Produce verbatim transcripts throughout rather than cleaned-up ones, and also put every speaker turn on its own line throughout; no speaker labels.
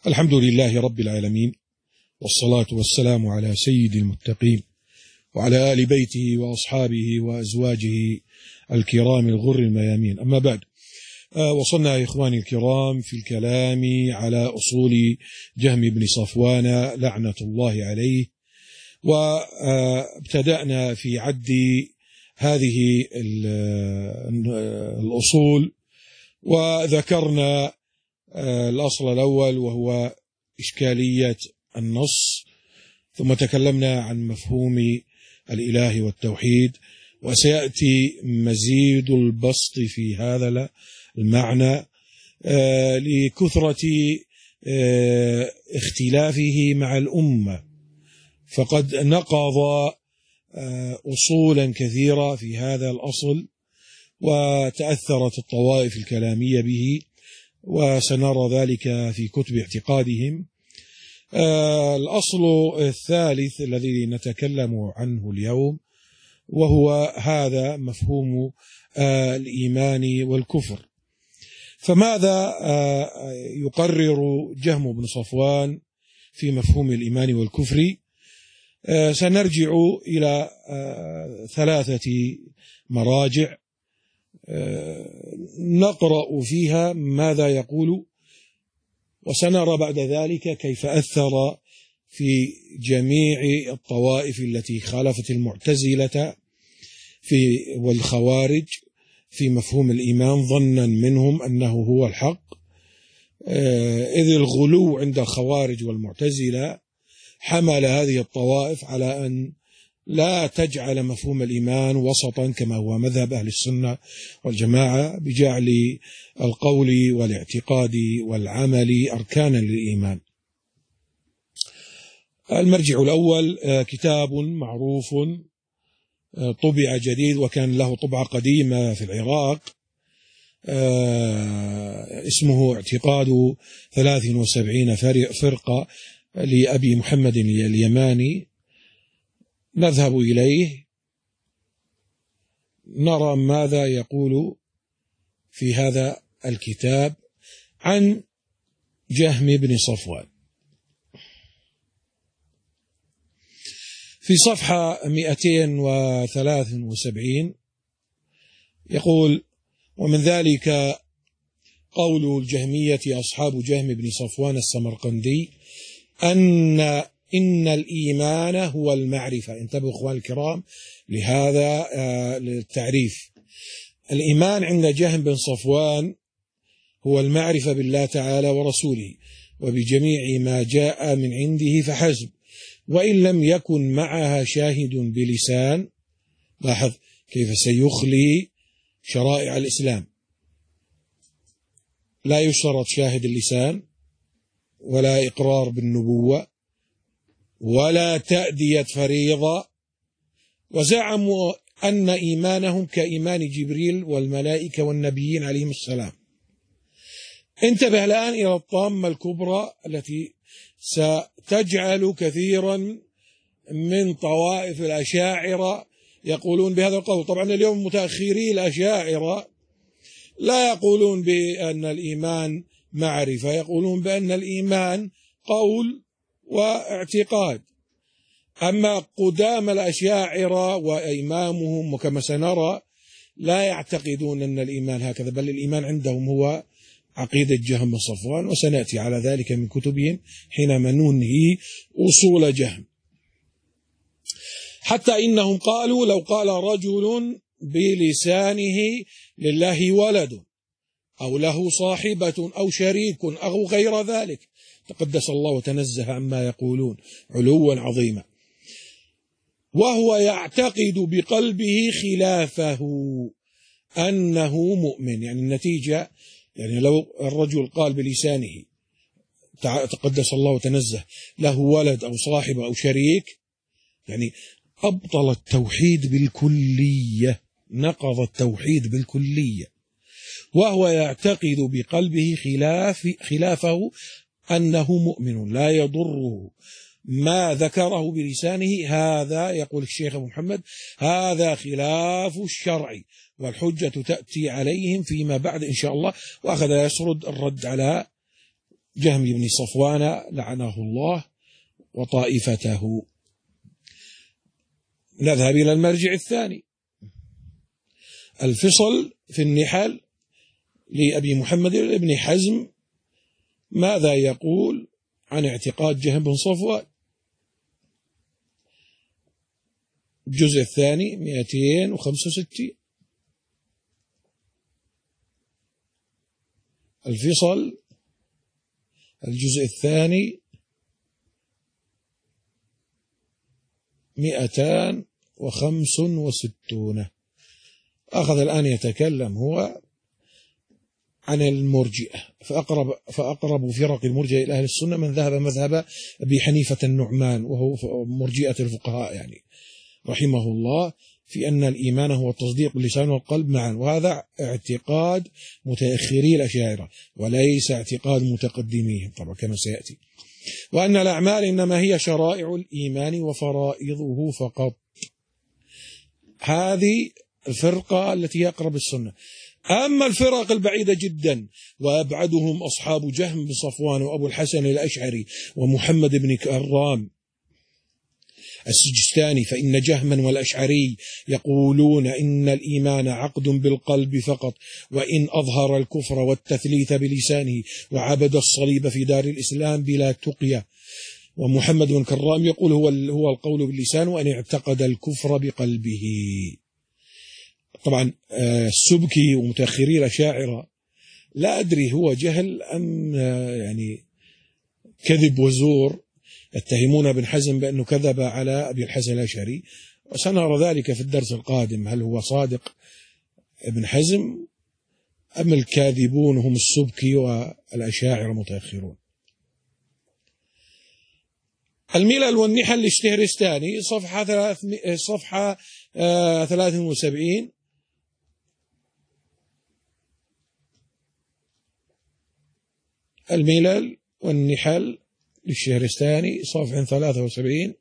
الحمد لله رب العالمين، والصلاة والسلام على سيد المتقين وعلى آل بيته وأصحابه وأزواجه الكرام الغر الميامين. أما بعد، آه وصلنا يا إخواني الكرام في الكلام على أصول جهم بن صفوان لعنة الله عليه، وابتدأنا في عد هذه الأصول وذكرنا الأصل الأول وهو إشكالية النص، ثم تكلمنا عن مفهوم الإله والتوحيد، وسيأتي مزيد البسط في هذا المعنى لكثرة اختلافه مع الأمة، فقد نقض أصولا كثيرة في هذا الأصل وتأثرت الطوائف الكلامية به، وسنرى ذلك في كتب اعتقادهم. آه الأصل الثالث الذي نتكلم عنه اليوم وهو هذا مفهوم آه الإيمان والكفر. فماذا آه يقرر جهم بن صفوان في مفهوم الإيمان والكفر؟ آه سنرجع إلى آه ثلاثة مراجع نقرأ فيها ماذا يقول، وسنرى بعد ذلك كيف أثر في جميع الطوائف التي خالفت المعتزلة في والخوارج في مفهوم الإيمان ظنا منهم أنه هو الحق، إذ الغلو عند الخوارج والمعتزلة حمل هذه الطوائف على أن لا تجعل مفهوم الإيمان وسطا كما هو مذهب أهل السنة والجماعة، بجعل القول والاعتقاد والعمل أركانا للإيمان. المرجع الأول كتاب معروف طبع جديد، وكان له طبعة قديمة في العراق، اسمه اعتقاد ثلاث وسبعين فرقة لأبي محمد اليماني. نذهب إليه نرى ماذا يقول في هذا الكتاب عن جهم بن صفوان. في صفحة مئتين وثلاث وسبعين يقول: ومن ذلك قول الجهمية أصحاب جهم بن صفوان السمرقندي أن إن الإيمان هو المعرفة. انتبهوا أخوان الكرام لهذا التعريف. الإيمان عند جهم بن صفوان هو المعرفة بالله تعالى ورسوله وبجميع ما جاء من عنده فحسب، وإن لم يكن معها شاهد بلسان. لاحظ كيف سيخلي شرائع الإسلام، لا يشترط شاهد اللسان ولا إقرار بالنبوة ولا تأدية فريضة، وزعموا أن إيمانهم كإيمان جبريل والملائكة والنبيين عليهم السلام. انتبه الآن إلى الطامة الكبرى التي ستجعل كثيرا من طوائف الأشاعرة يقولون بهذا القول. طبعا اليوم متأخري الأشاعرة لا يقولون بأن الإيمان معرفة، يقولون بأن الإيمان قول واعتقاد. أما قدام الأشاعرة وإمامهم وكما سنرى لا يعتقدون أن الإيمان هكذا، بل الإيمان عندهم هو عقيدة جهم بن صفوان، وسنأتي على ذلك من كتبهم حينما ننهي أصول جهم. حتى إنهم قالوا لو قال رجل بلسانه لله ولد أو له صاحبة أو شريك أو غير ذلك، تقدس الله وتنزه عما يقولون علوا عظيما، وهو يعتقد بقلبه خلافه أنه مؤمن. يعني النتيجة، يعني لو الرجل قال بلسانه تقدس الله وتنزه له ولد أو صاحب أو شريك، يعني أبطل التوحيد بالكلية، نقض التوحيد بالكلية، وهو يعتقد بقلبه خلاف خلافه أنه مؤمن لا يضره ما ذكره بلسانه. هذا يقول الشيخ أبو محمد هذا خلاف الشرع، والحجة تأتي عليهم فيما بعد إن شاء الله. وأخذ يسرد الرد على جهم بن صفوان لعنه الله وطائفته. نذهب إلى المرجع الثاني، الفصل في النحل لأبي محمد بن حزم، ماذا يقول عن اعتقاد جهم بن صفوان؟ الجزء الثاني مئتين وخمسة وستين. الفصل الجزء الثاني مئتان وخمس وستون. أخذ الآن يتكلم هو عن المرجئة، فأقرب, فأقرب فرق المرجئة إلى أهل السنة من ذهب مذهب أبي حنيفة النعمان، وهو مرجئة الفقهاء يعني رحمه الله، في أن الإيمان هو التصديق باللسان والقلب معا، وهذا اعتقاد متأخري الأشاعرة وليس اعتقاد متقدميهم طبعا كما سيأتي. وأن الأعمال إنما هي شرائع الإيمان وفرائضه فقط. هذه الفرقة التي هي أقرب السنة. أما الفرق البعيدة جدا وأبعدهم أصحاب جهم بن صفوان وأبو الحسن الأشعري ومحمد بن كرام السجستاني، فإن جهما والأشعري يقولون إن الإيمان عقد بالقلب فقط، وإن أظهر الكفر والتثليث بلسانه وعبد الصليب في دار الإسلام بلا تقية. ومحمد بن كرام يقول هو هو القول باللسان وأن اعتقد الكفر بقلبه. طبعا السبكي ومتأخري الأشاعرة لا أدري هو جهل أم يعني كذب وزور، يتهمون ابن حزم بأنه كذب على أبي الحسن الأشعري، وسنرى ذلك في الدرس القادم، هل هو صادق ابن حزم أم الكاذبون هم السبكي والأشاعرة المتأخرون. الملل والنحل للشهرستاني صفحة ثلاث صفحة ثلاث وسبعين. الملل والنحل للشهرستاني صفحة ثلاثة وسبعين.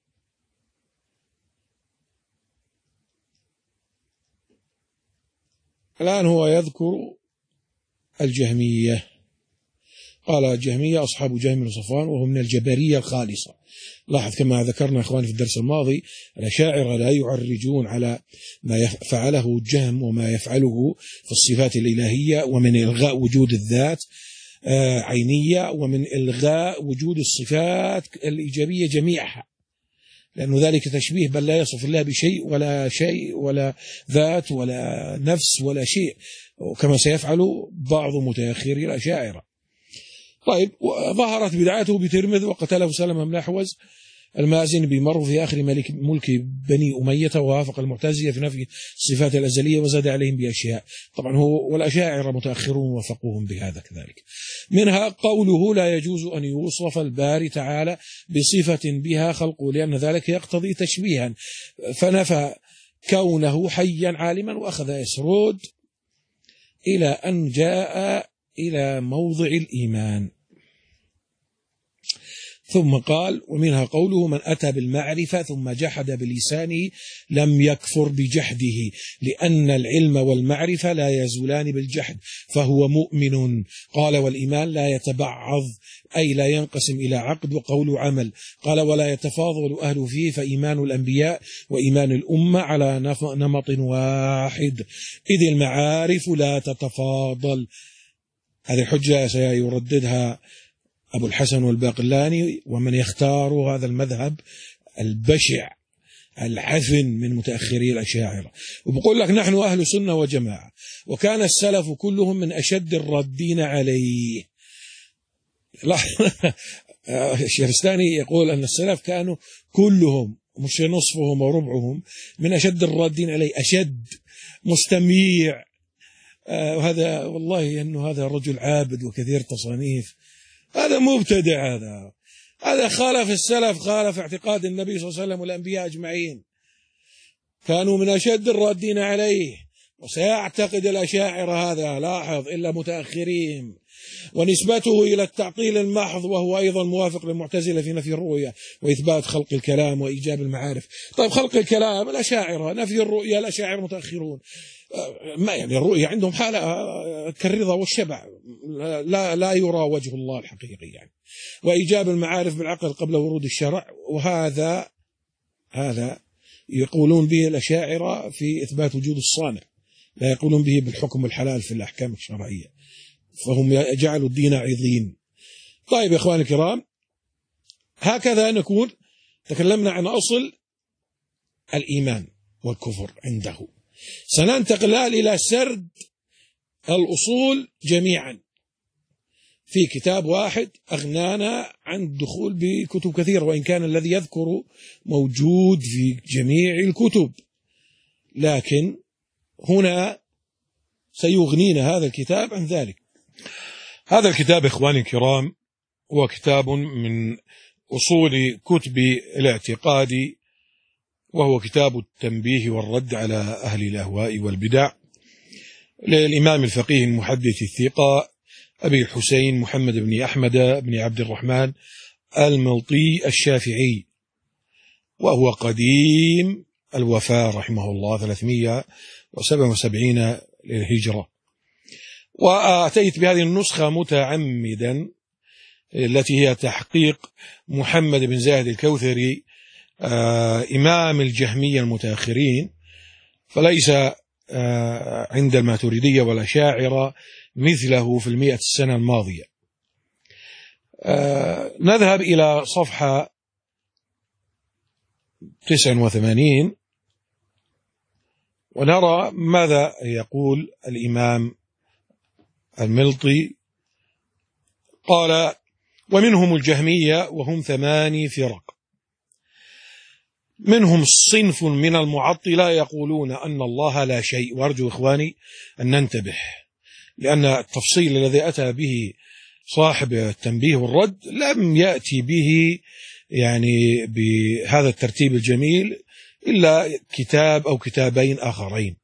الآن هو يذكر الجهمية. قال الجهمية أصحاب جهم بن صفوان وهم من الجبرية الخالصة. لاحظ كما ذكرنا إخواني في الدرس الماضي، الأشاعرة لا يعرجون على ما فعله جهم وما يفعله في الصفات الإلهية، ومن إلغاء وجود الذات عينية، ومن إلغاء وجود الصفات الإيجابية جميعها، لأن ذلك تشبيه، بل لا يصف الله بشيء ولا شيء ولا ذات ولا نفس ولا شيء، كما سيفعل بعض متأخري الأشاعرة. طيب، ظهرت بدعته بترمذ وقتله سلمة بن أحوز المازن بمر في آخر ملك ملك بني أمية، ووافق المعتزلة في نفي الصفات الأزلية وزاد عليهم بأشياء. طبعا هو والأشاعرة متأخرون وفقوهم بهذا كذلك. منها قوله لا يجوز أن يوصف الباري تعالى بصفة بها خلقه، لأن ذلك يقتضي تشبيها، فنفى كونه حيا عالما، وأخذ يسرود إلى أن جاء إلى موضع الإيمان. ثم قال ومنها قوله من أتى بالمعرفة ثم جحد بلسانه لم يكفر بجحده، لأن العلم والمعرفة لا يزولان بالجحد فهو مؤمن. قال والإيمان لا يتبعض، أي لا ينقسم إلى عقد وقول وعمل. قال ولا يتفاضل أهل فيه، فإيمان الأنبياء وإيمان الأمة على نمط واحد، إذ المعارف لا تتفاضل. هذه الحجة سيرددها أبو الحسن والباقلاني ومن يختار هذا المذهب البشع العفن من متأخري الأشاعرة، وبقول لك نحن أهل سنة وجماعة، وكان السلف كلهم من أشد الردين عليه. الشهرستاني يقول أن السلف كانوا كلهم مش نصفهم وربعهم من أشد الردين عليه، أشد مستميع. وهذا والله أنه هذا رجل عابد وكثير تصانيف، هذا مبتدع، هذا هذا خالف السلف، خالف اعتقاد النبي صلى الله عليه وسلم والأنبياء أجمعين، كانوا من أشد الرادين عليه. وسيعتقد الأشاعرة هذا، لاحظ، إلا متأخرين، ونسبته إلى التعطيل المحض، وهو أيضا موافق للمعتزلة في نفي الرؤية وإثبات خلق الكلام وإيجاب المعارف. طيب خلق الكلام الأشاعرة، نفي الرؤية الأشاعرة متأخرون. ما يعني الرؤية عندهم حالة كالرضا والشبع، لا لا يرى وجه الله الحقيقي يعني. وإيجاب المعارف بالعقل قبل ورود الشرع، وهذا هذا يقولون به الأشاعرة في إثبات وجود الصانع، لا يقولون به بالحكم الحلال في الأحكام الشرعية، فهم جعلوا الدين عظيم. طيب يا إخواني الكرام، هكذا نكون تكلمنا عن أصل الإيمان والكفر عنده. سننتقل إلى سرد الأصول جميعا في كتاب واحد أغنانا عن الدخول بكتب كثيرة، وإن كان الذي يذكر موجود في جميع الكتب، لكن هنا سيغنينا هذا الكتاب عن ذلك. هذا الكتاب إخواني الكرام هو كتاب من أصول كتب الاعتقاد، وهو كتاب التنبيه والرد على أهل الأهواء والبدع للإمام الفقيه المحدث الثقة أبي الحسين محمد بن أحمد بن عبد الرحمن الملطي الشافعي، وهو قديم الوفاة رحمه الله ثلاثمائة وسبعة وسبعين للهجرة. وأتيت بهذه النسخة متعمدا التي هي تحقيق محمد بن زاهد الكوثري آه إمام الجهمية المتأخرين، فليس آه عند الماتريدية والأشاعرة مثله في المئة السنة الماضية. آه نذهب إلى صفحة تسعة وثمانين ونرى ماذا يقول الإمام الملطي. قال: ومنهم الجهمية وهم ثماني فرق، منهم صنف من المعطلة يقولون أن الله لا شيء. وأرجو إخواني أن ننتبه، لأن التفصيل الذي أتى به صاحب التنبيه والرد لم يأتي به يعني بهذا الترتيب الجميل إلا كتاب أو كتابين آخرين.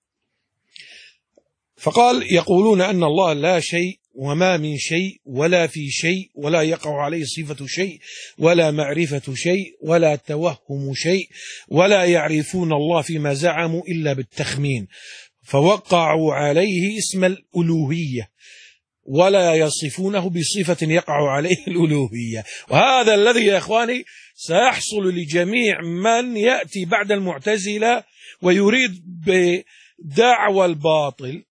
فقال: يقولون أن الله لا شيء وما من شيء ولا في شيء ولا يقع عليه صفة شيء ولا معرفة شيء ولا توهم شيء ولا يعرفون الله فيما زعموا إلا بالتخمين، فوقعوا عليه اسم الألوهية ولا يصفونه بصفة يقع عليه الألوهية. وهذا الذي يا إخواني سيحصل لجميع من يأتي بعد المعتزلة ويريد بدعوى الباطل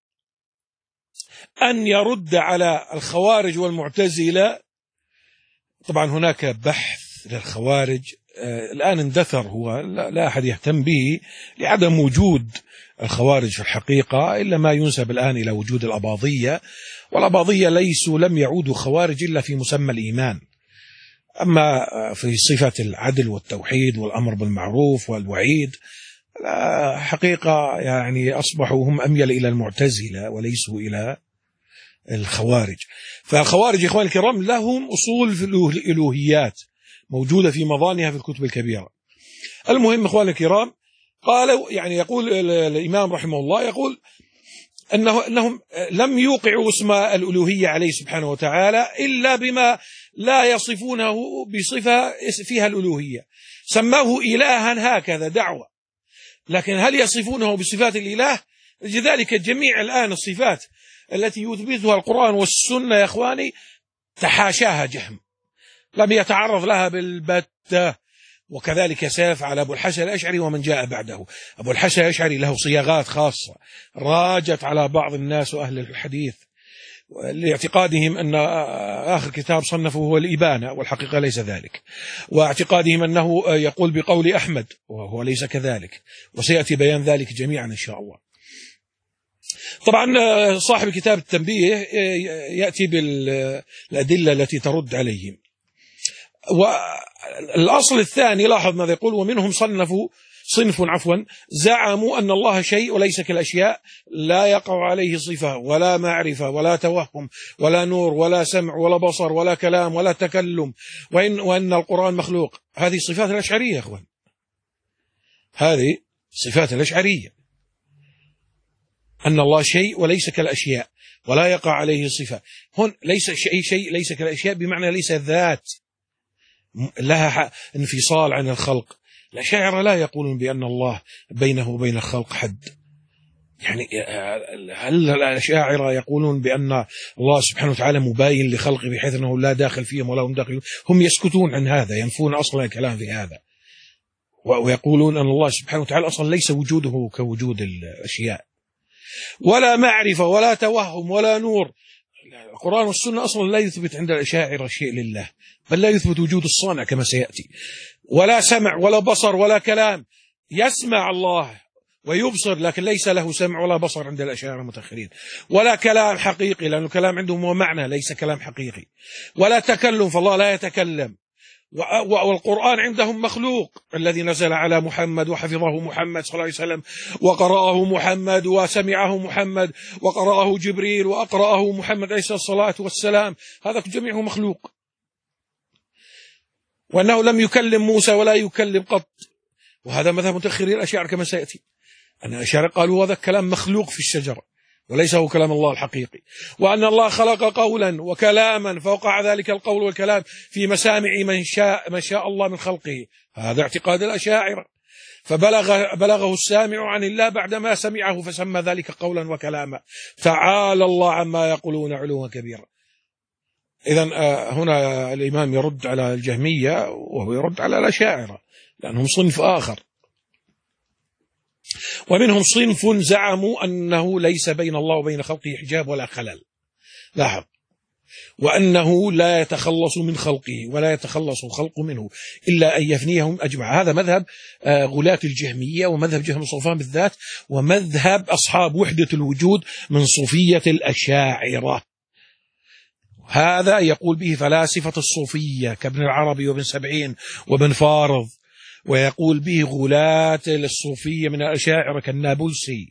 أن يرد على الخوارج والمعتزلة. طبعا هناك بحث للخوارج آه الآن اندثر، هو لا, لا أحد يهتم به لعدم وجود الخوارج في الحقيقة، إلا ما ينسب الآن إلى وجود الأباضية، والأباضية ليسوا لم يعودوا خوارج إلا في مسمى الإيمان، أما في صفة العدل والتوحيد والأمر بالمعروف والوعيد حقيقة يعني أصبحوا هم أميل إلى المعتزلة وليسوا إلى الخوارج. فالخوارج إخواني الكرام لهم أصول في الألوهيات موجودة في مظانها في الكتب الكبيرة. المهم إخواني الكرام، قالوا يعني يقول الإمام رحمه الله يقول أنه أنهم لم يوقعوا اسم الألوهية عليه سبحانه وتعالى إلا بما لا يصفونه بصفة فيها الألوهية، سماه إلها هكذا دعوة، لكن هل يصفونه بصفات الإله؟ لذلك جميع الآن الصفات التي يثبتها القرآن والسنة يا إخواني تحاشاها جهم، لم يتعرض لها بالبتة. وكذلك سيفعل أبو الحسن الأشعري ومن جاء بعده. أبو الحسن الأشعري له صياغات خاصة راجت على بعض الناس وأهل الحديث لاعتقادهم أن آخر كتاب صنفه هو الإبانة، والحقيقة ليس ذلك، واعتقادهم أنه يقول بقول أحمد وهو ليس كذلك، وسيأتي بيان ذلك جميعا إن شاء الله. طبعا صاحب كتاب التنبيه يأتي بالأدلة التي ترد عليهم. والأصل الثاني لاحظ ماذا يقول: ومنهم صنفوا صنف عفوا زعموا أن الله شيء وليس كالأشياء، لا يقع عليه صفة ولا معرفة ولا توهم ولا نور ولا سمع ولا بصر ولا كلام ولا تكلم، وإن, وأن القرآن مخلوق. هذه صفات الأشعرية يا أخوان، هذه صفات الأشعرية. أن الله شيء وليس كالأشياء ولا يقع عليه صفة. هون ليس شيء شيء ليس كالأشياء بمعنى ليس ذات لها انفصال عن الخلق. الأشاعرة لا يقولون بأن الله بينه وبين الخلق حد. يعني هل الأشاعرة يقولون بأن الله سبحانه وتعالى مباين لخلقه بحيث أنه لا داخل فيهم ولا هم داخلون؟ هم يسكتون عن هذا، ينفون أصلا الكلام في هذا، ويقولون أن الله سبحانه وتعالى أصلا ليس وجوده كوجود الأشياء، ولا معرفة ولا توهم ولا نور. القرآن والسنة أصلا لا يثبت عند الأشاعرة شيء لله، بل لا يثبت وجود الصانع كما سيأتي، ولا سمع ولا بصر ولا كلام. يسمع الله ويبصر لكن ليس له سمع ولا بصر عند الأشاعرة المتأخرين، ولا كلام حقيقي لأن الكلام عندهم هو معنى ليس كلام حقيقي، ولا تكلم فالله لا يتكلم. والقرآن عندهم مخلوق الذي نزل على محمد وحفظه محمد صلى الله عليه وسلم وقرأه محمد وسمعه محمد وقرأه جبريل وأقرأه محمد عليه الصلاة والسلام، هذا جميعه مخلوق. وأنه لم يكلم موسى ولا يكلم قط، وهذا مذهب متأخري الأشاعرة كما سيأتي، أن الأشاعرة قالوا هذا كلام مخلوق في الشجرة وليس هو كلام الله الحقيقي، وأن الله خلق قولا وكلاما فوقع ذلك القول والكلام في مسامع من شاء من شاء الله من خلقه. هذا اعتقاد الأشاعرة، فبلغ بلغه السامع عن الله بعدما سمعه فسمى ذلك قولا وكلاما. تعالى الله عما يقولون علوا كبيرا. إذن هنا الإمام يرد على الجهمية وهو يرد على الأشاعرة لأنهم صنف آخر. ومنهم صنف زعموا أنه ليس بين الله وبين خلقه حجاب ولا خلل، لاحظ، وأنه لا يتخلص من خلقه ولا يتخلص الخلق منه إلا أن يفنيهم أجمع. هذا مذهب غلاة الجهمية ومذهب جهم الصوفان بالذات، ومذهب أصحاب وحدة الوجود من صوفية الأشاعرة. هذا يقول به فلاسفة الصوفية كابن العربي وابن سبعين وابن فارض، ويقول به غلاة الصوفية من الأشاعرة كالنابلسي.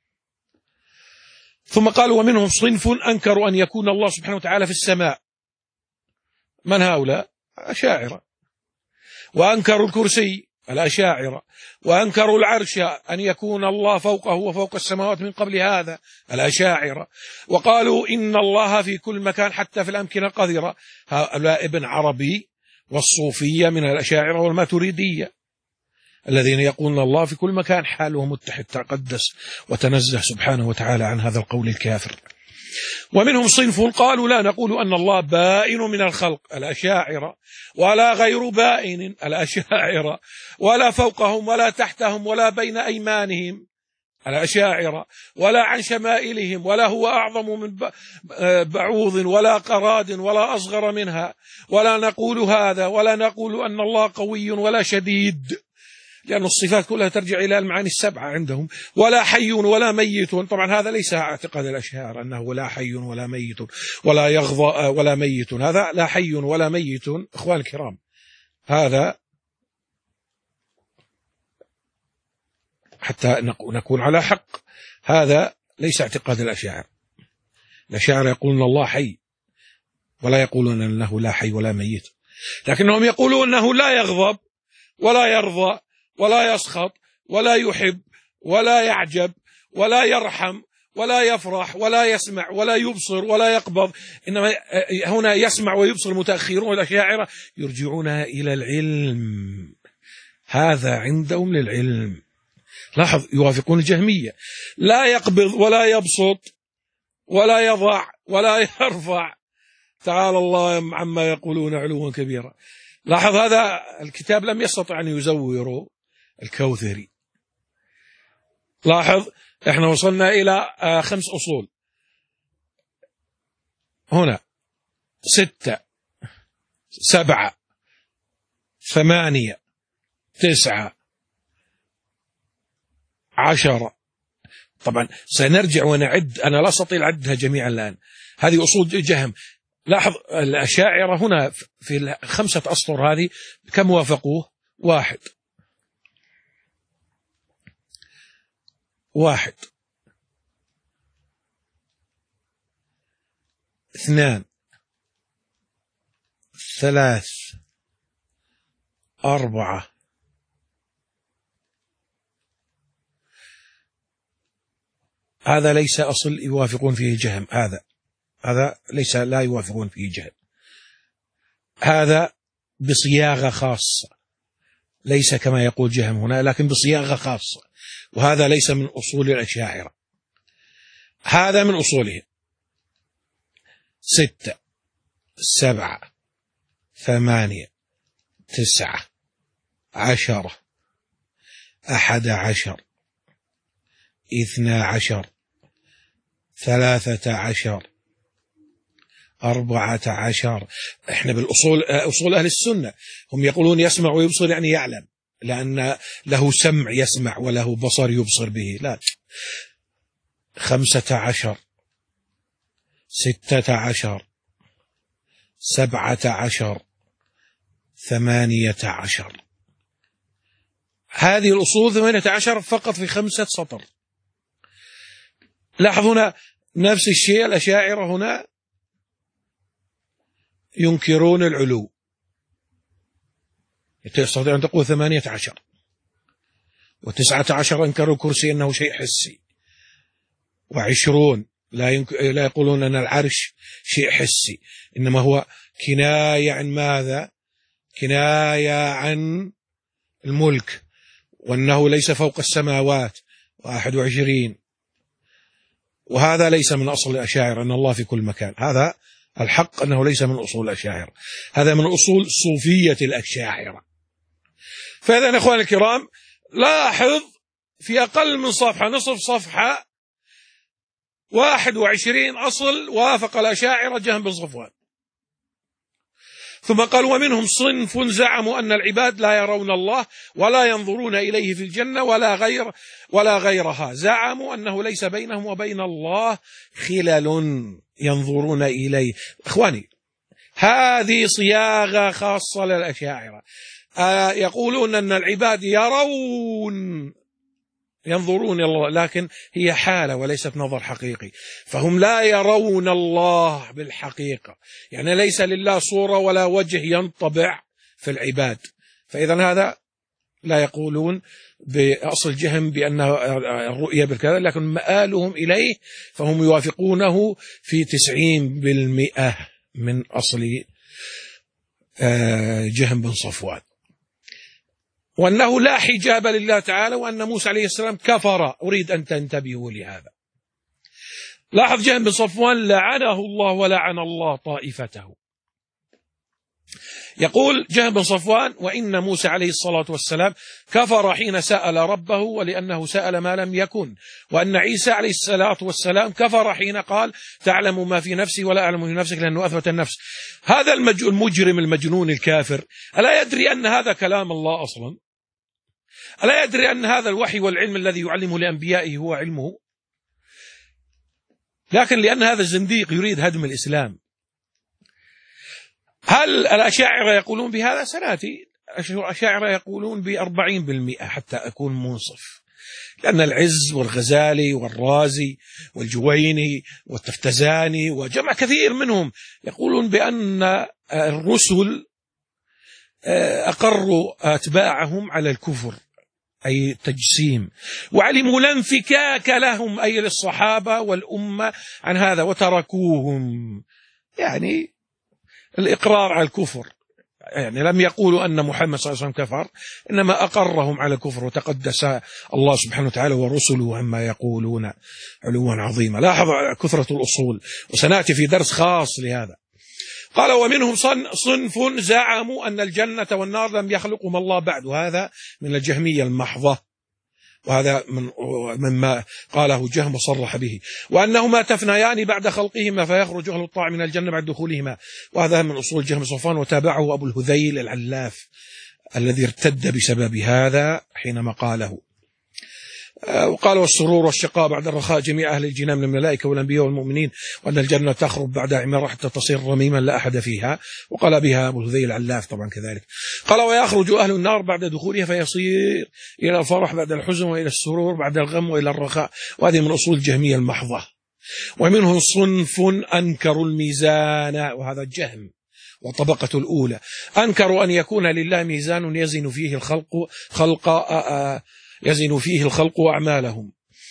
ثم قالوا ومنهم صنف أنكروا أن يكون الله سبحانه وتعالى في السماء. من هؤلاء؟ أشاعرة. وأنكروا الكرسي، الأشاعرة. وأنكروا العرش أن يكون الله فوقه وفوق السماوات من قبل هذا، الأشاعرة. وقالوا إن الله في كل مكان حتى في الأمكنة القذرة، هؤلاء ابن عربي والصوفية من الأشاعرة والماتريدية الذين يقولون الله في كل مكان حاله متحد تقدس وتنزه سبحانه وتعالى عن هذا القول الكافر. ومنهم صنف قالوا لا نقول أن الله بائن من الخلق، الأشاعرة، ولا غير بائن، الأشاعرة، ولا فوقهم ولا تحتهم ولا بين أيمانهم، الأشاعرة، ولا عن شمائلهم، ولا هو أعظم من بعوض ولا قراد ولا أصغر منها، ولا نقول هذا، ولا نقول أن الله قوي ولا شديد، لأن الصفات كلها ترجع إلى المعاني السبعة عندهم، ولا حي ولا ميت. طبعا هذا ليس اعتقاد الأشاعرة أنه لا حي ولا ميت ولا يغضى ولا ميت، هذا لا حي ولا ميت إخوان الكرام، هذا حتى نكون على حق، هذا ليس اعتقاد الأشاعرة. الأشاعرة يقولون الله حي ولا يقولون أنه لا حي ولا ميت، لكنهم يقولون أنه لا يغضب ولا يرضى ولا يسخط ولا يحب ولا يعجب ولا يرحم ولا يفرح ولا يسمع ولا يبصر ولا يقبض. إنما هنا يسمع ويبصر متأخرون الأشاعرة يرجعونها إلى العلم، هذا عندهم للعلم. لاحظ يوافقون الجهمية، لا يقبض ولا يبسط ولا يضع ولا يرفع، تعالى الله عما يقولون علوا كبيرا. لاحظ هذا الكتاب لم يستطع أن يزوره الكوثري. لاحظ احنا وصلنا إلى خمس أصول، هنا ستة سبعة ثمانية تسعة عشرة. طبعا سنرجع ونعد، أنا لا أستطيع عدها جميعا الآن، هذه أصول جهم. لاحظ الأشاعرة هنا في الخمسة أسطر هذه كم وافقوه؟ واحد واحد اثنان ثلاث أربعة هذا ليس أصل يوافقون فيه جهم، هذا هذا ليس لا يوافقون فيه جهم، هذا بصياغة خاصة، ليس كما يقول جهم هنا لكن بصياغة خاصة، وهذا ليس من أصول الأشاعرة، هذا من أصولهم. ستة سبعة ثمانية تسعة عشرة أحد عشر اثنى عشر ثلاثة عشر أربعة عشر. احنا بالأصول أصول أهل السنة هم يقولون يسمع ويبصر يعني يعلم، لأن له سمع يسمع وله بصر يبصر به، لا. خمسة عشر ستة عشر سبعة عشر ثمانية عشر. هذه الأصول ثمانية عشر فقط في خمسة سطر. لاحظوا هنا نفس الشيء، الأشاعرة هنا ينكرون العلو، تستطيع أن تقول ثمانية عشر وتسعة عشر أنكروا الكرسي أنه شيء حسي، وعشرون لا, ينك... لا يقولون أن العرش شيء حسي، إنما هو كناية عن ماذا؟ كناية عن الملك، وأنه ليس فوق السماوات. واحد وعشرين، وهذا ليس من أصل الأشاعرة أن الله في كل مكان، هذا الحق أنه ليس من أصول الأشاعرة، هذا من أصول صوفية الأشاعرة. فإذا أخواني الكرام لاحظ في أقل من صفحة، نصف صفحة، واحد وعشرين أصل وافق الأشاعرة جهم بن صفوان. ثم قال ومنهم صنف زعموا أن العباد لا يرون الله ولا ينظرون إليه في الجنة ولا غير ولا غيرها، زعموا أنه ليس بينهم وبين الله خلل ينظرون إليه. إخواني هذه صياغة خاصة للأشاعرة، آه يقولون أن العباد يرون ينظرون الله، لكن هي حالة وليست نظر حقيقي، فهم لا يرون الله بالحقيقة، يعني ليس لله صورة ولا وجه ينطبع في العباد. فإذا هذا لا يقولون بأصل جهم بأن الرؤية بالكذا، لكن مآلهم إليه فهم يوافقونه في تسعين بالمئة من أصل جهم بن صفوان، وأنه لا حجاب لله تعالى، وأن موسى عليه السلام كفر. أريد أن تنتبهوا لهذا. لاحظ جهم بن صفوان لعنه الله ولعن الله طائفته. يقول جهم بن صفوان وإن موسى عليه الصلاة والسلام كفر حين سأل ربه ولأنه سأل ما لم يكن، وأن عيسى عليه الصلاة والسلام كفر حين قال تعلم ما في نفسي ولا أعلم في نفسك لأنه أثبت النفس. هذا المجرم المجنون الكافر ألا يدري أن هذا كلام الله أصلا؟ ألا يدري أن هذا الوحي والعلم الذي يعلمه لأنبيائه هو علمه؟ لكن لأن هذا الزنديق يريد هدم الإسلام. هل الأشاعرة يقولون بهذا؟ سنأتي. الأشاعرة يقولون بأربعين بالمئة حتى أكون منصف، لأن العز والغزالي والرازي والجويني والتفتزاني وجمع كثير منهم يقولون بأن الرسل أقروا أتباعهم على الكفر أي تجسيم، وعلموا لا انفكاك لهم أي للصحابة والأمة عن هذا وتركوهم، يعني الإقرار على الكفر، يعني لم يقولوا أن محمد صلى الله عليه وسلم كفر، إنما أقرهم على الكفر، وتقدس الله سبحانه وتعالى ورسله عما يقولون علوا عظيما. لاحظ كثرة الأصول، وسنأتي في درس خاص لهذا. قال ومنهم صنف زعموا أن الجنة والنار لم يخلقهم الله بعد، وهذا من الجهمية المحضة، وهذا من مما قاله جهم وصرح به، وأنهما تفنيان بعد خلقهما فيخرج أهل الطاعة من الجنة بعد دخولهما، وهذا من أصول جهم صفوان، وتابعه أبو الهذيل العلاف الذي ارتد بسبب هذا حينما قاله. وقال والسرور والشقاء بعد الرخاء جميع أهل الجنان من الملائكة والأنبياء والمؤمنين، وأن الجنة تخرب بعد عمارة حتى تصير رميما لا أحد فيها، وقال بها أبو الهذيل العلاف طبعا كذلك. قال ويخرج أهل النار بعد دخولها فيصير إلى الفرح بعد الحزن، وإلى السرور بعد الغم، وإلى الرخاء، وهذه من أصول الجهمية المحضة. ومنهم صنف أنكروا الميزان، وهذا الجهم وطبقة الأولى، أنكروا أن يكون لله ميزان يزن فيه الخلق خلق يزن فيه الخلق وأعمالهم،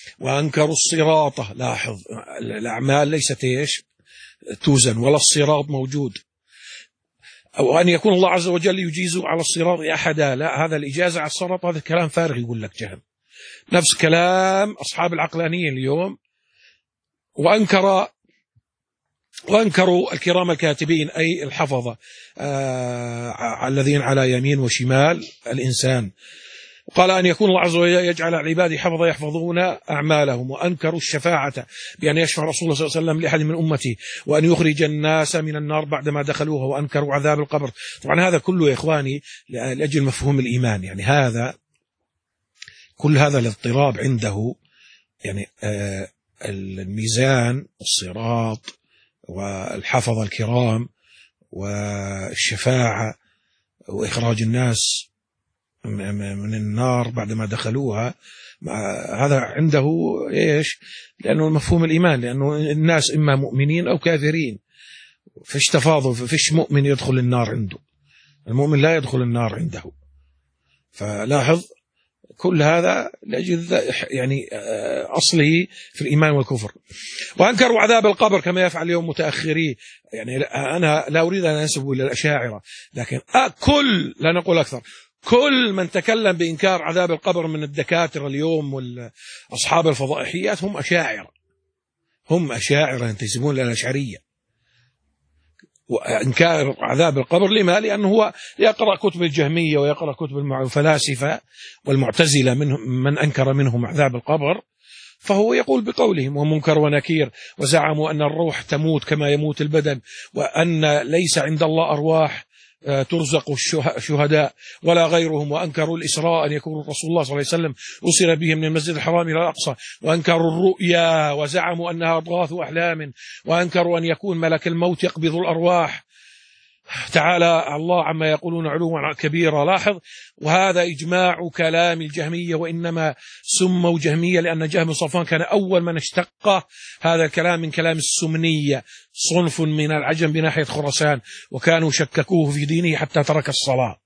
وأنكروا الصراط. لاحظ الأعمال ليست إيش توزن، ولا الصراط موجود، أو أن يكون الله عز وجل يجيز على الصراط أحدا. لا، هذا الإجازة على الصراط هذا كلام فارغ، يقول لك جهم. نفس كلام أصحاب العقلانية اليوم. وأنكر وأنكروا الكرام الكاتبين، أي الحفظة آه الذين على يمين وشمال الإنسان. وقال أن يكون الله عز وجل يجعل العباد حفظة يحفظون أعمالهم. وأنكروا الشفاعة بأن يشفع رسول الله صلى الله عليه وسلم لأحد من أمته، وأن يخرج الناس من النار بعدما دخلوها. وأنكروا عذاب القبر. طبعا هذا كله يا إخواني لأجل مفهوم الإيمان، يعني هذا كل هذا الاضطراب عنده، يعني آه الميزان، الصراط، والحفظة الكرام، والشفاعة، وإخراج الناس من النار بعدما دخلوها، هذا عنده إيش؟ لأنه مفهوم الإيمان، لأنه الناس إما مؤمنين أو كافرين، فيش تفاضل، فيش مؤمن يدخل النار عنده، المؤمن لا يدخل النار عنده. فلاحظ كل هذا لأجل يعني أصله في الإيمان والكفر. وأنكروا عذاب القبر كما يفعل اليوم متأخري. يعني أنا لا أريد أن أنسب إلى الأشاعرة، لكن كل، لا نقول أكثر، كل من تكلم بإنكار عذاب القبر من الدكاترة اليوم والأصحاب الفضائحيات هم أشاعرة، هم أشاعرة ينتسبون للأشعرية. وإنكار عذاب القبر لما؟ لأنه هو يقرأ كتب الجهمية ويقرأ كتب الفلاسفة والمعتزلة منهم، من أنكر منهم عذاب القبر فهو يقول بقولهم ومنكر ونكير. وزعموا أن الروح تموت كما يموت البدن، وأن ليس عند الله أرواح ترزق الشهداء ولا غيرهم. وأنكروا الإسراء، أن يكون رسول الله صلى الله عليه وسلم أسر به من المسجد الحرام إلى الأقصى. وأنكروا الرؤيا وزعموا أنها أضغاث أحلام. وأنكروا أن يكون ملك الموت يقبض الأرواح. تعالى الله عما يقولون علوا كبيرا. لاحظ، وهذا إجماع كلام الجهمية، وإنما سموا جهمية لأن جهم صفوان كان أول من اشتق هذا الكلام من كلام السمنية، صنف من العجم بناحية خراسان، وكانوا شككوه في دينه حتى ترك الصلاة.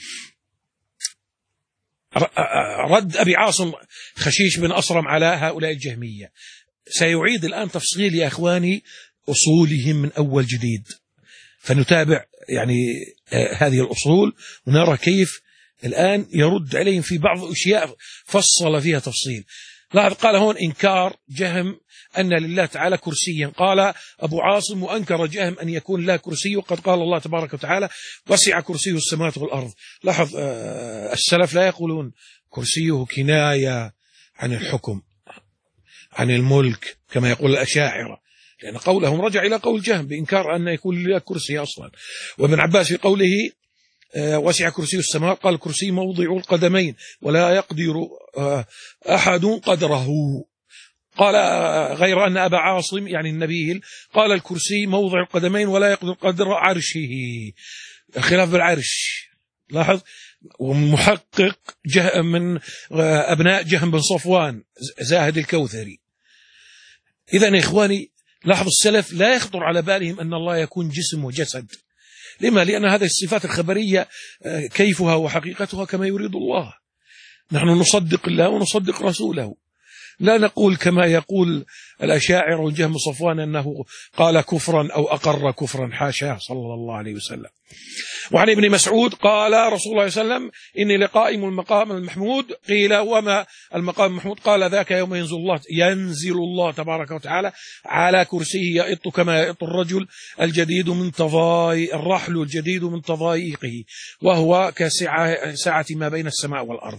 رد أبي عاصم خشيش بن أصرم على هؤلاء الجهمية. سيعيد الآن تفصيل يا أخواني أصولهم من أول جديد، فنتابع يعني هذه الأصول ونرى كيف الآن يرد عليهم في بعض الأشياء فصل فيها تفصيل. لاحظ، قال هون إنكار جهم أن لله تعالى كرسيا. قال أبو عاصم: وأنكر جهم أن يكون لا كرسي، وقد قال الله تبارك وتعالى: وسع كرسيه السماوات والأرض. لاحظ، السلف لا يقولون كرسيه كناية عن الحكم، عن الملك كما يقول الأشاعرة، لأن قولهم رجع إلى قول جهم بإنكار أن يكون لله كرسي أصلا. وابن عباس في قوله وسع كرسي السماء قال: كرسي موضع القدمين ولا يقدر أحد قدره. قال غير أن أبا عاصم يعني النبيل قال: الكرسي موضع القدمين ولا يقدر قدر عرشه، خلاف بالعرش. لاحظ، ومحقق من أبناء جهم بن صفوان زاهد الكوثري. إذن يا إخواني، لاحظ، السلف لا يخطر على بالهم أن الله يكون جسم وجسد. لما؟ لأن هذه الصفات الخبرية كيفها وحقيقتها كما يريد الله. نحن نصدق الله ونصدق رسوله، لا نقول كما يقول الأشاعرة وجهم صفوان أنه قال كفرا أو أقر كفرا، حاشاه صلى الله عليه وسلم. وعن ابن مسعود قال رسول الله صلى الله عليه وسلم: إني لقائم المقام المحمود. قيل: وما المقام المحمود؟ قال: ذاك يوم ينزل الله ينزل الله تبارك وتعالى على كرسيه يئط كما يئط الرجل الجديد من تضاي الرحل الجديد من تضايقه، وهو كسعة سعة ما بين السماء والأرض.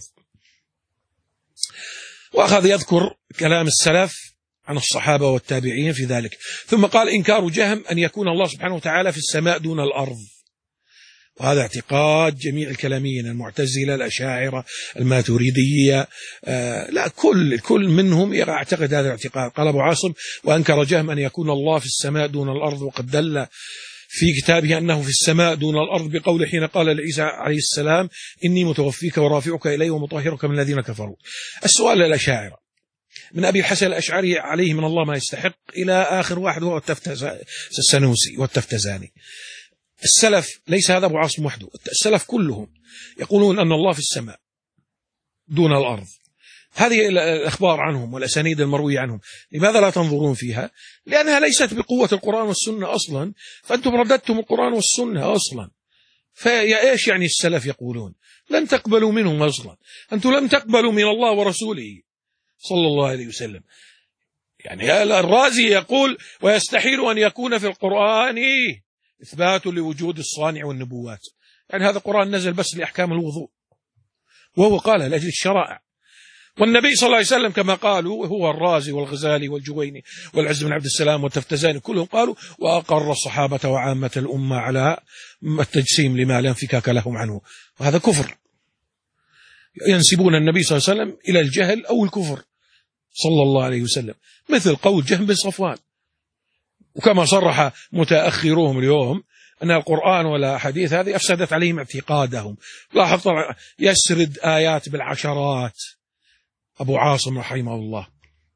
وأخذ يذكر كلام السلف عن الصحابة والتابعين في ذلك. ثم قال: إنكار جهم أن يكون الله سبحانه وتعالى في السماء دون الأرض. وهذا اعتقاد جميع الكلاميين، المعتزلة، الأشاعرة، الماتريدية، آه لا كل كل منهم يعتقد هذا الاعتقاد. قال أبو عاصم: وأنكر جهم أن يكون الله في السماء دون الأرض، وقد دل في كتابه أنه في السماء دون الأرض بقوله حين قال لعيسى عليه السلام: إني متوفيك ورافعك إلي ومطهرك من الذين كفروا. السؤال للأشاعرة من أبي الحسن الأشعري عليه من الله ما يستحق إلى آخر واحد هو السنوسي والتفتزاني. السلف ليس هذا أبو عاصم وحده، السلف كلهم يقولون أن الله في السماء دون الأرض. هذه الأخبار عنهم والأسانيد المروية عنهم لماذا لا تنظرون فيها؟ لأنها ليست بقوة القرآن والسنة أصلا، فأنتم رددتم القرآن والسنة أصلا. فيا إيش يعني السلف يقولون لن تقبلوا منهم أصلا، أنتم لم تقبلوا من الله ورسوله صلى الله عليه وسلم. يعني الرازي يقول ويستحيل أن يكون في القرآن إثبات لوجود الصانع والنبوات، يعني هذا القرآن نزل بس لأحكام الوضوء، وهو قال لأجل الشرائع. والنبي صلى الله عليه وسلم كما قالوا هو الرازي والغزالي والجويني والعز بن عبد السلام والتفتزاني كلهم قالوا وأقر الصحابة وعامة الأمة على التجسيم لما لا انفكاك لهم عنه، وهذا كفر. ينسبون النبي صلى الله عليه وسلم إلى الجهل أو الكفر صلى الله عليه وسلم، مثل قول جهم بن صفوان. وكما صرح متأخروهم اليوم أن القرآن ولا حديث هذه أفسدت عليهم اعتقادهم. لاحظ يسرد آيات بالعشرات أبو عاصم رحمه الله.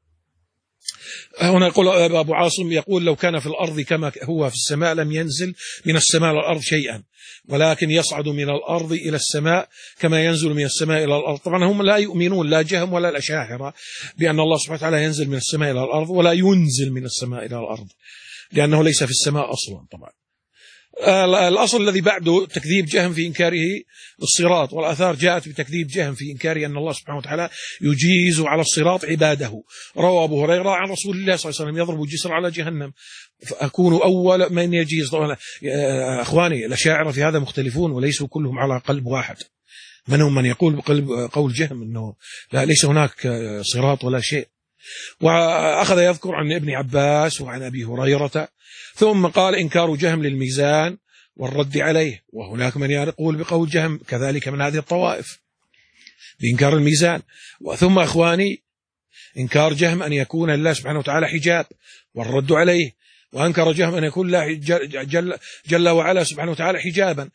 هنا يقول أبو عاصم يقول لو كان في الأرض كما هو في السماء لم ينزل من السماء إلى الأرض شيئا، ولكن يصعد من الأرض إلى السماء كما ينزل من السماء إلى الأرض. طبعا هم لا يؤمنون لا جهم ولا الأشاعرة بأن الله سبحانه وتعالى ينزل من السماء إلى الأرض ولا ينزل من السماء إلى الأرض، لأنه ليس في السماء أصلا. طبعا الأصل الذي بعده تكذيب جهم في إنكاره الصراط، والآثار جاءت بتكذيب جهم في إنكاره أن الله سبحانه وتعالى يجيز على الصراط عباده. روى أبو هريرة عن رسول الله صلى الله عليه وسلم يضرب جسر على جهنم فأكون أول من يجيز. طبعا أخواني الأشاعرة في هذا مختلفون وليسوا كلهم على قلب واحد. منهم من يقول بقلب قول جهم أنه لا ليس هناك صراط ولا شيء. وأخذ يذكر عن ابن عباس وعن أبي هريرة، ثم قال إنكار جهم للميزان والرد عليه. وهناك من يقول بقول جهم كذلك من هذه الطوائف بإنكار الميزان. ثم أخواني إنكار جهم أن يكون الله سبحانه وتعالى حجاب والرد عليه، وأنكر جهم أن يكون الله جل, جل وعلا سبحانه وتعالى حجابا،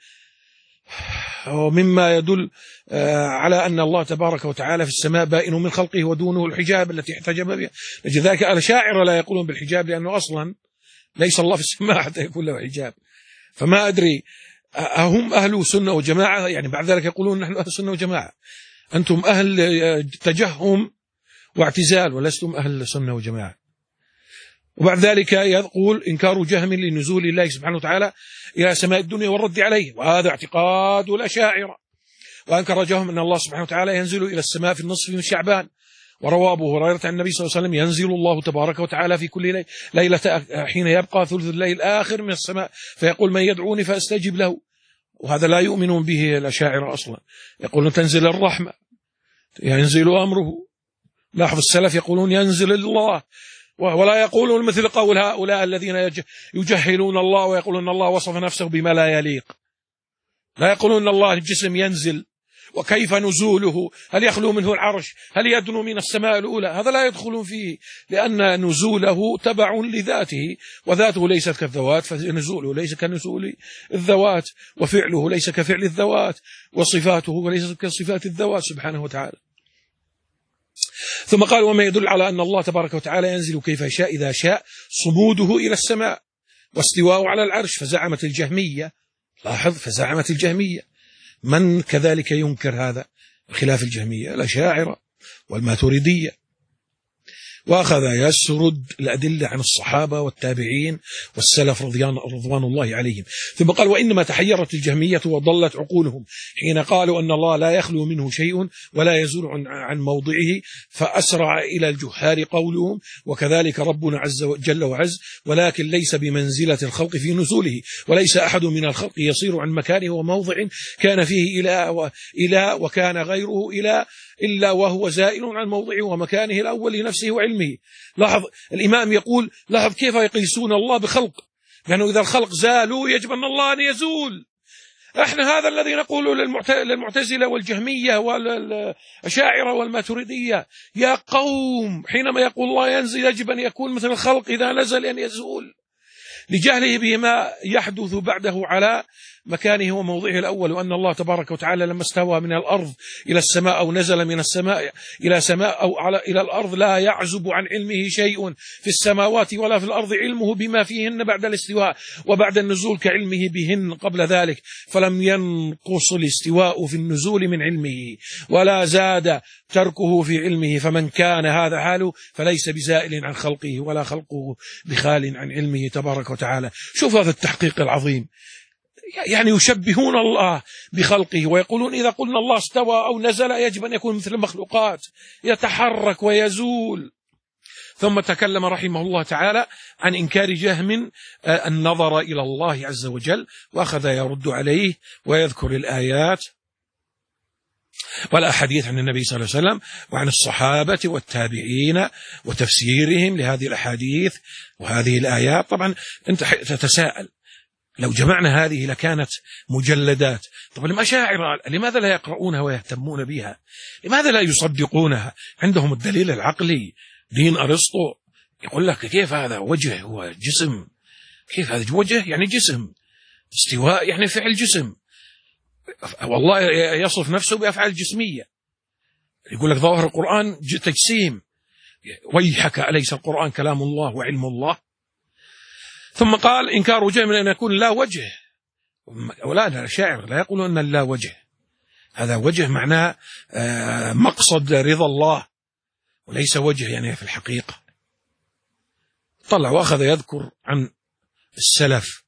ومما يدل على أن الله تبارك وتعالى في السماء بائن من خلقه ودونه الحجاب التي احتجب بها. لذلك الأشاعرة لا يقولون بالحجاب لأنه أصلا ليس الله في السماء حتى يكون له حجاب. فما أدري أهم أهل سنة وجماعة، يعني بعد ذلك يقولون نحن أهل سنة وجماعة. أنتم أهل تجهم واعتزال ولستم أهل سنة وجماعة. وبعد ذلك يقول إنكار جهم لنزول الله سبحانه وتعالى إلى سماء الدنيا والرد عليه، وهذا اعتقاد الأشاعرة. وأنكر جهم أن الله سبحانه وتعالى ينزل إلى السماء في النصف من شعبان. وروى أبو هريرة عن النبي صلى الله عليه وسلم ينزل الله تبارك وتعالى في كل ليلة حين يبقى ثلث الليل الآخر من السماء فيقول من يدعوني فأستجب له. وهذا لا يؤمنون به الأشاعرة أصلا، يقولون تنزل الرحمة ينزل أمره. لاحظ السلف يقولون ينزل الله، ولا يقولون مثل قول هؤلاء الذين يجهلون الله ويقولون الله وصف نفسه بما لا يليق. لا يقولون أن الله الجسم ينزل وكيف نزوله، هل يخلو منه العرش، هل يدنو من السماء الأولى، هذا لا يدخلون فيه، لأن نزوله تبع لذاته وذاته ليست كالذوات، فنزوله ليس كنزول الذوات، وفعله ليس كفعل الذوات، وصفاته ليس كصفات الذوات سبحانه وتعالى. ثم قال وما يدل على أن الله تبارك وتعالى ينزل كيف يشاء إذا شاء صموده إلى السماء واستواءه على العرش. فزعمت الجهمية، لاحظ فزعمت الجهمية من كذلك ينكر هذا خلاف الجهمية الأشاعرة والماتريدية. وأخذ يسرد الأدلة عن الصحابة والتابعين والسلف رضوان الله عليهم. ثم قال وإنما تحيرت الجهمية وضلت عقولهم حين قالوا أن الله لا يخلو منه شيء ولا يزول عن موضعه، فأسرع إلى الجهال قولهم وكذلك ربنا عز وجل وعز، ولكن ليس بمنزلة الخلق في نزوله، وليس أحد من الخلق يصير عن مكانه وموضع كان فيه إلى إلى وكان غيره إلى إلا وهو زائل عن موضعه ومكانه الأول لنفسه وعلمه. لاحظ الإمام يقول لاحظ كيف يقيسون الله بخلق، لأنه إذا الخلق زالوا يجب أن الله أن يزول. احنا هذا الذي نقوله للمعتزلة والجهمية والأشاعرة والماتريدية، يا قوم حينما يقول الله ينزل يجب أن يكون مثل الخلق إذا نزل أن يزول، لجهله بما يحدث بعده على مكانه وموضعه الأول، وأن الله تبارك وتعالى لما استوى من الأرض إلى السماء أو نزل من السماء إلى سماء أو على إلى الأرض لا يعزب عن علمه شيء في السماوات ولا في الأرض، علمه بما فيهن بعد الاستواء وبعد النزول كعلمه بهن قبل ذلك، فلم ينقص الاستواء في النزول من علمه ولا زاد تركه في علمه، فمن كان هذا حاله فليس بزائل عن خلقه ولا خلقه بخال عن علمه تبارك وتعالى. شوف هذا التحقيق العظيم، يعني يشبهون الله بخلقه ويقولون إذا قلنا الله استوى أو نزل يجب أن يكون مثل المخلوقات يتحرك ويزول. ثم تكلم رحمه الله تعالى عن إنكار جهم النظر إلى الله عز وجل، وأخذ يرد عليه ويذكر الآيات والأحاديث عن النبي صلى الله عليه وسلم وعن الصحابة والتابعين وتفسيرهم لهذه الأحاديث وهذه الآيات. طبعا أنت تتساءل لو جمعنا هذه لكانت مجلدات. طبعا الأشاعرة لماذا لا يقرؤونها ويهتمون بها؟ لماذا لا يصدقونها؟ عندهم الدليل العقلي، دين أرسطو يقول لك كيف هذا وجه هو جسم، كيف هذا وجه يعني جسم، استواء يعني فعل جسم، والله يصف نفسه بأفعال جسمية. يقول لك ظاهر القرآن تجسيم، ويحك أليس القرآن كلام الله وعلم الله؟ ثم قال إنكار جهم أن يكون لا وجه، ولا الأشاعرة لا يقولون أن لا وجه، هذا وجه معناه مقصد رضا الله وليس وجه يعني في الحقيقة. طلع وأخذ يذكر عن السلف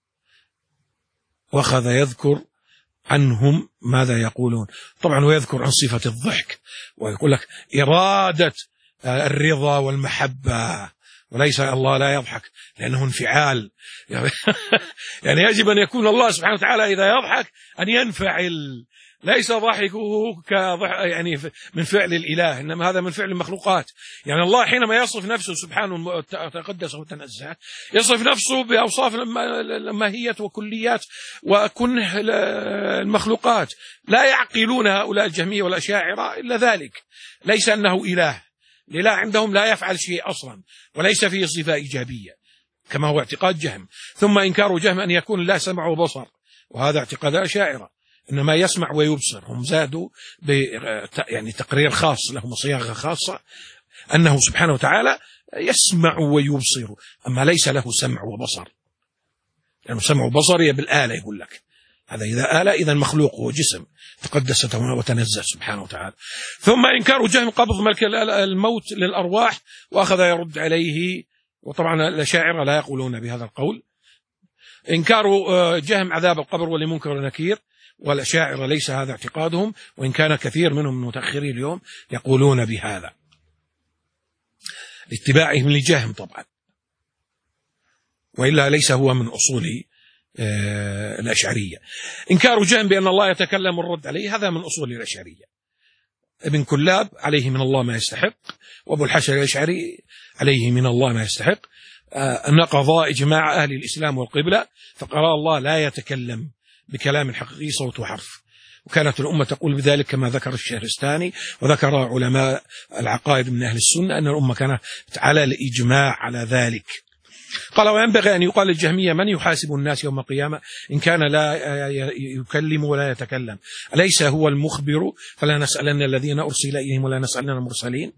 وأخذ يذكر عنهم ماذا يقولون. طبعا ويذكر عن صفة الضحك ويقول لك إرادة الرضا والمحبة، وليس الله لا يضحك لأنه انفعال يعني يجب أن يكون الله سبحانه وتعالى إذا يضحك أن ينفعل، ليس ضحكه كضحك يعني من فعل الإله، إنما هذا من فعل المخلوقات. يعني الله حينما يصف نفسه سبحانه تقدس وتنزه يصف نفسه بأوصاف الماهية وكليات وكنه المخلوقات، لا يعقلون هؤلاء الجهمية والأشاعرة إلا ذلك، ليس أنه إله، الإله عندهم لا يفعل شيء أصلا وليس فيه صفة إيجابية كما هو اعتقاد جهم. ثم إنكار جهم أن يكون لا سمع وبصر، وهذا اعتقاد الأشاعرة، إنما يسمع ويبصر. هم زادوا ب يعني تقرير خاص لهم صياغة خاصة أنه سبحانه وتعالى يسمع ويبصر، أما ليس له سمع وبصر، لأنه يعني سمع وبصر هي بالآلة، يقول لك هذا إذا آلة إذا مخلوق هو جسم تقدس وتنزه سبحانه وتعالى. ثم إنكار جهم قبض ملك الموت للأرواح، وأخذ يرد عليه، وطبعا الأشاعرة لا يقولون بهذا القول. إنكار جهم عذاب القبر ولمنكر ونكير، والأشاعرة ليس هذا اعتقادهم، وإن كان كثير منهم من متأخري اليوم يقولون بهذا لاتباعهم لجهم طبعا، وإلا ليس هو من أصول الأشعرية. إنكار جهم بأن الله يتكلم الرد عليه، هذا من أصول الأشعرية. ابن كلاب عليه من الله ما يستحق، وابو الحسن الأشعري عليه من الله ما يستحق. نقض إجماع أهل الإسلام والقبلة، فقال الله لا يتكلم بكلام حقيقي صوت وحرف، وكانت الأمة تقول بذلك كما ذكر الشهرستاني وذكر علماء العقائد من أهل السنة أن الأمة كانت على الإجماع على ذلك. قال وينبغي أن يقال للجهمية من يحاسب الناس يوم القيامة إن كان لا يكلم ولا يتكلم، أليس هو المخبر فلا نسألن الذين أرسل إليهم ولا نسألن المرسلين؟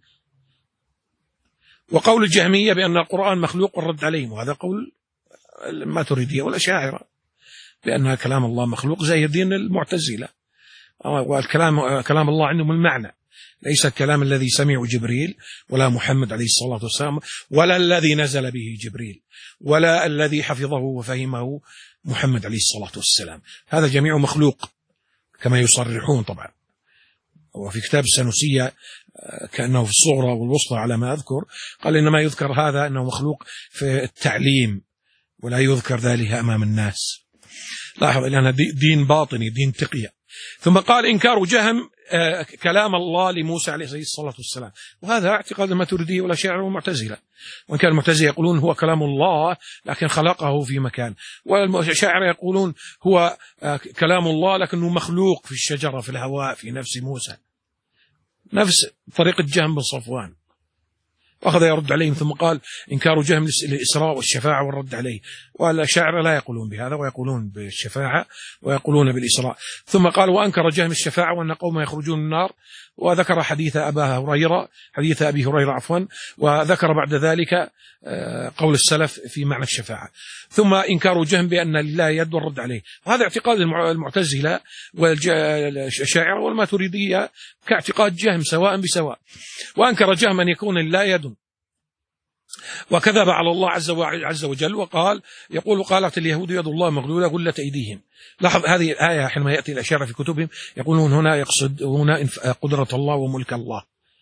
وقول الجهمية بأن القرآن مخلوق والرد عليهم، وهذا قول الماتريدية والأشاعرة بأن كلام الله مخلوق زي دين المعتزلة، والكلام كلام الله عندهم المعنى، ليس الكلام الذي سمعه جبريل ولا محمد عليه الصلاة والسلام ولا الذي نزل به جبريل ولا الذي حفظه وفهمه محمد عليه الصلاة والسلام، هذا جميع مخلوق كما يصرحون طبعا. وفي كتاب السنوسية كأنه في الصغرى والوسطى على ما أذكر قال إنما يذكر هذا أنه مخلوق في التعليم ولا يذكر ذلك أمام الناس. لاحظ لأنه دين باطني، دين تقية. ثم قال إنكار جهم كلام الله لموسى عليه الصلاة والسلام، وهذا اعتقاد الماتريدية والأشاعرة والمعتزلة، وإن كان المعتزلة يقولون هو كلام الله لكن خلقه في مكان، والأشاعرة يقولون هو كلام الله لكنه مخلوق في الشجرة في الهواء في نفس موسى، نفس طريقة جهم بن صفوان. وأخذ يرد عليهم ثم قال إنكار جهم للإسراء والشفاعة والرد عليه. والأشاعرة لا يقولون بهذا ويقولون بالشفاعة ويقولون بالإسراء. ثم قال وأنكر جهم الشفاعة وأن قوم يخرجون من النار، وذكر حديث أبا هريرة حديث أبي هريرة عفوا وذكر بعد ذلك قول السلف في معنى الشفاعة. ثم إنكار جهم بأن لله يد والرد عليه، وهذا اعتقاد المعتزلة والأشاعرة والماتريدية كاعتقاد جهم سواء بسواء. وأنكر جهم أن يكون لله يد وكذب على الله عز وجل وقال يقول قالت اليهود يد الله مغلولة غلت أيديهم. لاحظ هذه الآية حينما يأتي الأشاعرة في كتبهم يقولون هنا يقصد هنا قدرة الله وملك الله.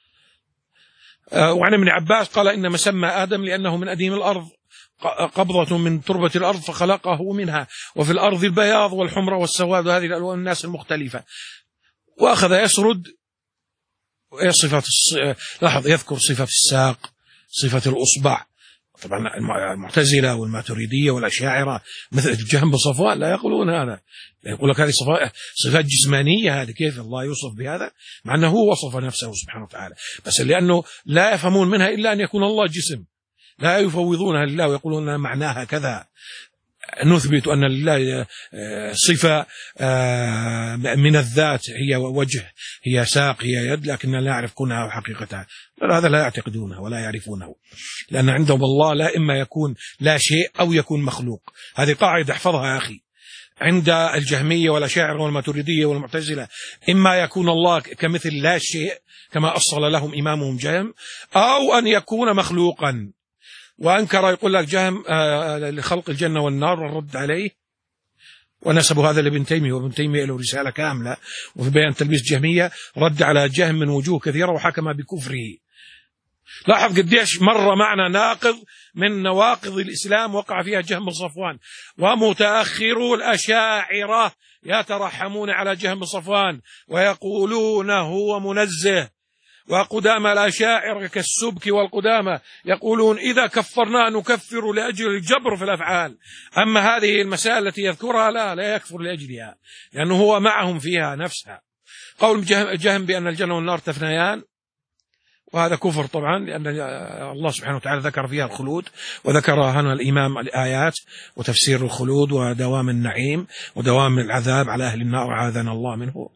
وعن ابن عباس قال إنما سمى آدم لأنه من أديم الأرض قبضة من تربة الأرض فخلقه منها، وفي الأرض البياض والحمر والسواد وهذه الألوان الناس المختلفة. وأخذ يسرد صفة لاحظ يذكر صفة الساق، صفة الأصبع. طبعا المعتزلة والماتريدية والأشاعرة مثل الجهم بصفوان لا يقولون هذا، يقول لك هذه صفات جسمانية، هذه كيف الله يوصف بهذا مع أنه هو وصف نفسه سبحانه وتعالى، بس لأنه لا يفهمون منها إلا أن يكون الله جسم، لا يفوضونها لله ويقولون معناها كذا. نثبت أن لله صفة من الذات هي وجه، هي ساق، هي يد، لكن لا يعرف كونها وحقيقتها. هذا لا يعتقدونه ولا يعرفونه، لأن عندهم الله لا إما يكون لا شيء أو يكون مخلوق. هذه قاعدة احفظها يا أخي عند الجهمية والأشاعرة والماتريدية والمعتزلة، إما يكون الله كمثل لا شيء كما أصل لهم إمامهم جهم، أو أن يكون مخلوقا. وأنكر يقول لك جهم لخلق الجنة والنار والرد عليه، ونسبوا هذا لابن تيمية، وابن تيمية له رسالة كاملة وفي بيان تلبيس جهمية رد على جهم من وجوه كثيرة وحكم بكفره. لاحظ قديش مرة معنا ناقض من نواقض الإسلام وقع فيها جهم صفوان. ومتأخرو الأشاعرة يترحمون على جهم صفوان ويقولون هو منزه، وقدامى الأشاعرة كالسبك والقدامى يقولون إذا كفرنا نكفر لأجل الجبر في الأفعال، أما هذه المسائل التي يذكرها لا لا يكفر لأجلها لأنه هو معهم فيها نفسها. قول جهم بأن الجنة والنار تفنيان، وهذا كفر طبعا، لأن الله سبحانه وتعالى ذكر فيها الخلود، وذكر هنا الإمام الآيات وتفسير الخلود ودوام النعيم ودوام العذاب على أهل النار عاذنا الله منه،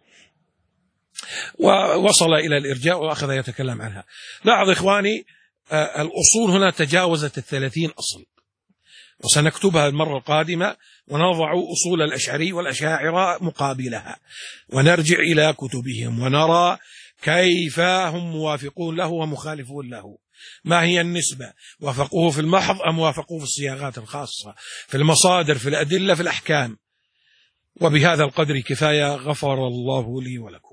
ووصل إلى الإرجاء وأخذ يتكلم عنها. لاحظ إخواني الأصول هنا تجاوزت الثلاثين أصل، وسنكتبها المرة القادمة ونضع أصول الأشعري والأشاعرة مقابلها، ونرجع إلى كتبهم ونرى كيف هم موافقون له ومخالفون له، ما هي النسبة، وافقوه في المحض أم وافقوه في الصياغات الخاصة، في المصادر، في الأدلة، في الأحكام. وبهذا القدر كفاية، غفر الله لي ولكم.